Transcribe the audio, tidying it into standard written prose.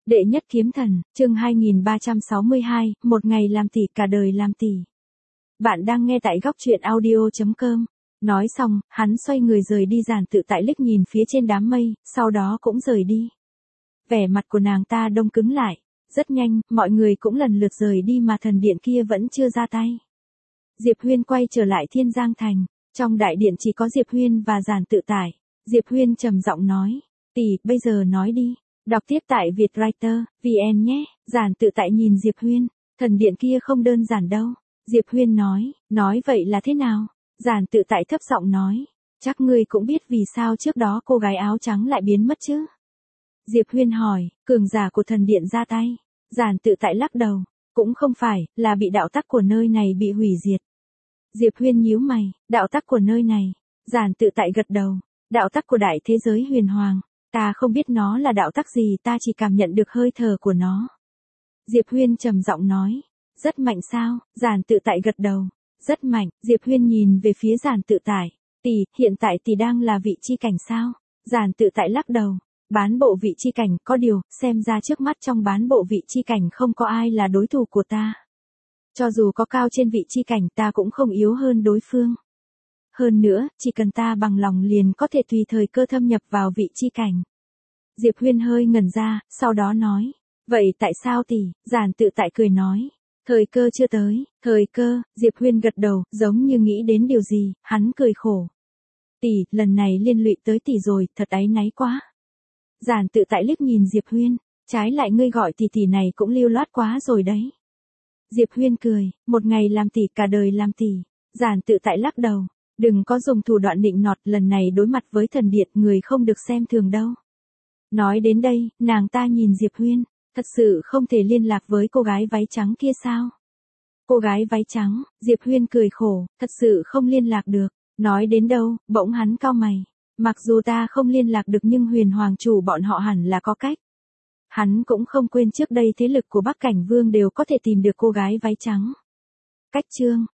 Đệ nhất kiếm thần, chương 2362, một ngày làm tỷ cả đời làm tỷ. Bạn đang nghe tại góc truyện audio.com. Nói xong, hắn xoay người rời đi, Giản Tự Tại liếc nhìn phía trên đám mây, sau đó cũng rời đi. Vẻ mặt của nàng ta đông cứng lại. Rất nhanh, mọi người cũng lần lượt rời đi mà thần điện kia vẫn chưa ra tay. Diệp Huyên quay trở lại Thiên Giang Thành. Trong đại điện chỉ có Diệp Huyên và Giản Tự Tại. Diệp Huyên trầm giọng nói, tỷ, bây giờ nói đi. Đọc tiếp tại Vietwriter, VN nhé. Giản Tự Tại nhìn Diệp Huyên, thần điện kia không đơn giản đâu. Diệp Huyên nói vậy là thế nào? Giản Tự Tại thấp giọng nói, chắc ngươi cũng biết vì sao trước đó cô gái áo trắng lại biến mất chứ? Diệp Huyên hỏi, cường giả của thần điện ra tay. Giản Tự Tại lắc đầu, cũng không phải, là bị đạo tắc của nơi này bị hủy diệt. Diệp Huyên nhíu mày, đạo tắc của nơi này. Giản Tự Tại gật đầu, đạo tắc của đại thế giới huyền hoàng. Ta không biết nó là đạo tắc gì, ta chỉ cảm nhận được hơi thở của nó. Diệp Huyên trầm giọng nói, rất mạnh sao? Giản Tự Tại gật đầu, rất mạnh. Diệp Huyên nhìn về phía Giản Tự Tại, tỷ, hiện tại tỷ đang là vị chi cảnh sao? Giản Tự Tại lắc đầu, bán bộ vị chi cảnh, có điều, xem ra trước mắt trong bán bộ vị chi cảnh không có ai là đối thủ của ta. Cho dù có cao trên vị chi cảnh ta cũng không yếu hơn đối phương. Hơn nữa, chỉ cần ta bằng lòng liền có thể tùy thời cơ thâm nhập vào vị chi cảnh. Diệp Huyên hơi ngẩn ra, sau đó nói, vậy tại sao tỷ? Giản Tự Tại cười nói, thời cơ chưa tới. Thời cơ? Diệp Huyên gật đầu, giống như nghĩ đến điều gì, hắn cười khổ. Tỷ, lần này liên lụy tới tỷ rồi, thật áy náy quá. Giản Tự Tại liếc nhìn Diệp Huyên, trái lại ngươi gọi tỷ này cũng lưu loát quá rồi đấy. Diệp Huyên cười, một ngày làm tỷ cả đời làm tỷ. Giản Tự Tại lắc đầu, đừng có dùng thủ đoạn nịnh nọt, lần này đối mặt với thần điện người không được xem thường đâu. Nói đến đây, nàng ta nhìn Diệp Huyên, thật sự không thể liên lạc với cô gái váy trắng kia sao? Cô gái váy trắng, Diệp Huyên cười khổ, thật sự không liên lạc được. Nói đến đâu, bỗng hắn cau mày. Mặc dù ta không liên lạc được nhưng Huyền Hoàng chủ bọn họ hẳn là có cách. Hắn cũng không quên trước đây thế lực của Bắc Cảnh Vương đều có thể tìm được cô gái váy trắng. Cách chương